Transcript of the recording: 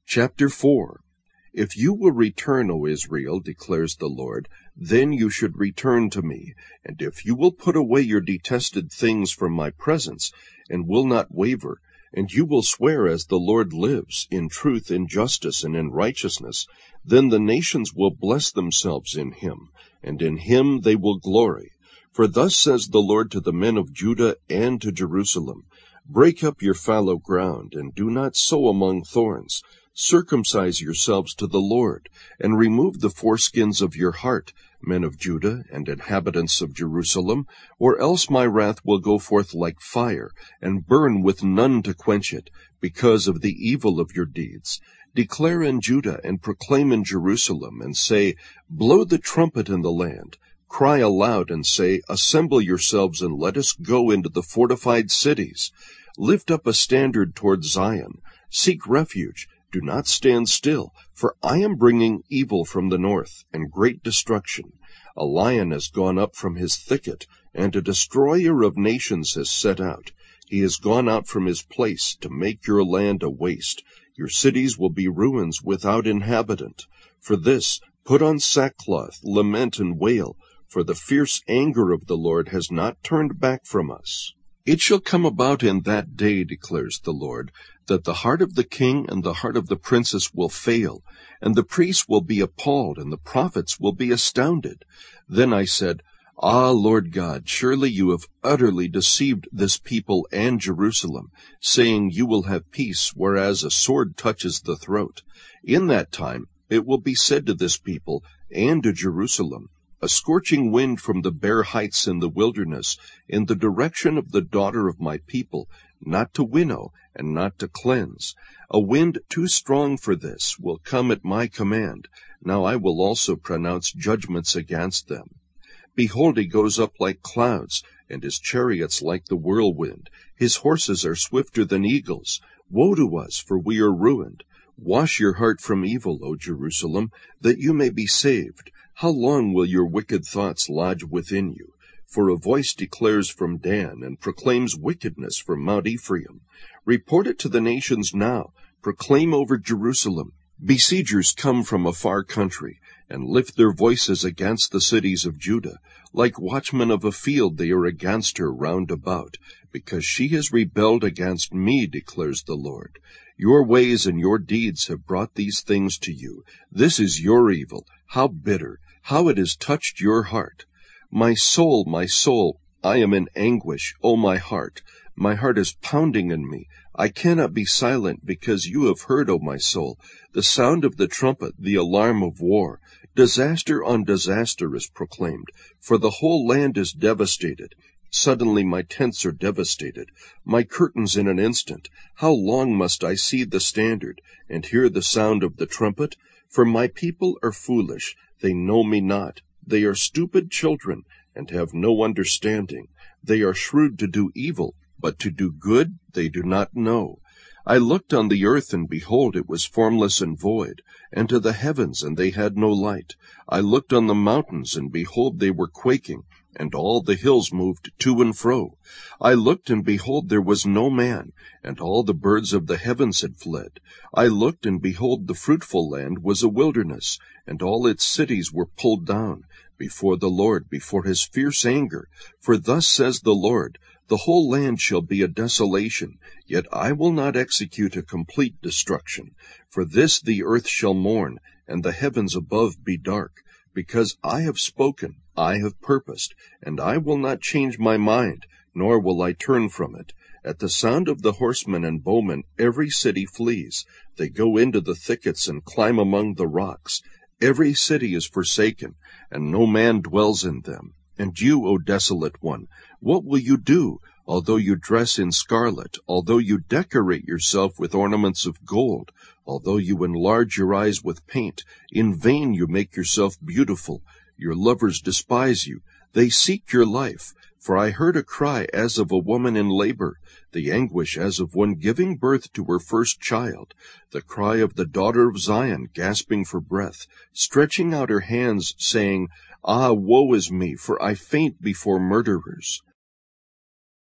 Chapter 4. If you will return, O Israel, declares the Lord, then you should return to me. And if you will put away your detested things from my presence, and will not waver, and you will swear as the Lord lives, in truth, in justice, and in righteousness, then the nations will bless themselves in him, and in him they will glory. For thus says the Lord to the men of Judah and to Jerusalem, break up your fallow ground, and do not sow among thorns. Circumcise yourselves to the Lord, and remove the foreskins of your heart, men of Judah and inhabitants of Jerusalem, or else my wrath will go forth like fire, and burn with none to quench it, because of the evil of your deeds. Declare in Judah and proclaim in Jerusalem, and say, blow the trumpet in the land. Cry aloud and say, assemble yourselves and let us go into the fortified cities. Lift up a standard toward Zion. Seek refuge. Do not stand still, for I am bringing evil from the north, and great destruction. A lion has gone up from his thicket, and a destroyer of nations has set out. He has gone out from his place to make your land a waste. Your cities will be ruins without inhabitant. For this, put on sackcloth, lament and wail, for the fierce anger of the Lord has not turned back from us. It shall come about in that day, declares the Lord, that the heart of the king and the heart of the princess will fail, and the priests will be appalled, and the prophets will be astounded. Then I said, Ah, Lord God, surely you have utterly deceived this people and Jerusalem, saying you will have peace, whereas a sword touches the throat. In that time it will be said to this people and to Jerusalem, a scorching wind from the bare heights in the wilderness, in the direction of the daughter of my people, not to winnow and not to cleanse. A wind too strong for this will come at my command. Now I will also pronounce judgments against them. Behold, he goes up like clouds, and his chariots like the whirlwind. His horses are swifter than eagles. Woe to us, for we are ruined. Wash your heart from evil, O Jerusalem, that you may be saved. How long will your wicked thoughts lodge within you? For a voice declares from Dan, and proclaims wickedness from Mount Ephraim. Report it to the nations now. Proclaim over Jerusalem. Besiegers come from a far country, and lift their voices against the cities of Judah. Like watchmen of a field they are against her round about, because she has rebelled against me, declares the Lord. Your ways and your deeds have brought these things to you. This is your evil. How bitter! How it has touched your heart! My soul, I am in anguish, O my heart. My heart is pounding in me. I cannot be silent, because you have heard, O my soul, the sound of the trumpet, the alarm of war. Disaster on disaster is proclaimed, for the whole land is devastated. Suddenly my tents are devastated, my curtains in an instant. How long must I see the standard, and hear the sound of the trumpet? For my people are foolish, they know me not. They are stupid children, and have no understanding. They are shrewd to do evil, but to do good they do not know. I looked on the earth, and behold, it was formless and void, and to the heavens, and they had no light. I looked on the mountains, and behold, they were quaking, and all the hills moved to and fro. I looked, and behold, there was no man, and all the birds of the heavens had fled. I looked, and behold, the fruitful land was a wilderness, and all its cities were pulled down, before the Lord, before his fierce anger. For thus says the Lord, the whole land shall be a desolation, yet I will not execute a complete destruction. For this the earth shall mourn, and the heavens above be dark, because I have spoken, I have purposed, and I will not change my mind, nor will I turn from it. At the sound of the horsemen and bowmen every city flees. They go into the thickets and climb among the rocks. Every city is forsaken, and no man dwells in them. And you, O desolate one, what will you do, although you dress in scarlet, although you decorate yourself with ornaments of gold, although you enlarge your eyes with paint? In vain you make yourself beautiful. Your lovers despise you. They seek your life. For I heard a cry as of a woman in labor, the anguish as of one giving birth to her first child, the cry of the daughter of Zion gasping for breath, stretching out her hands, saying, Ah, woe is me, for I faint before murderers.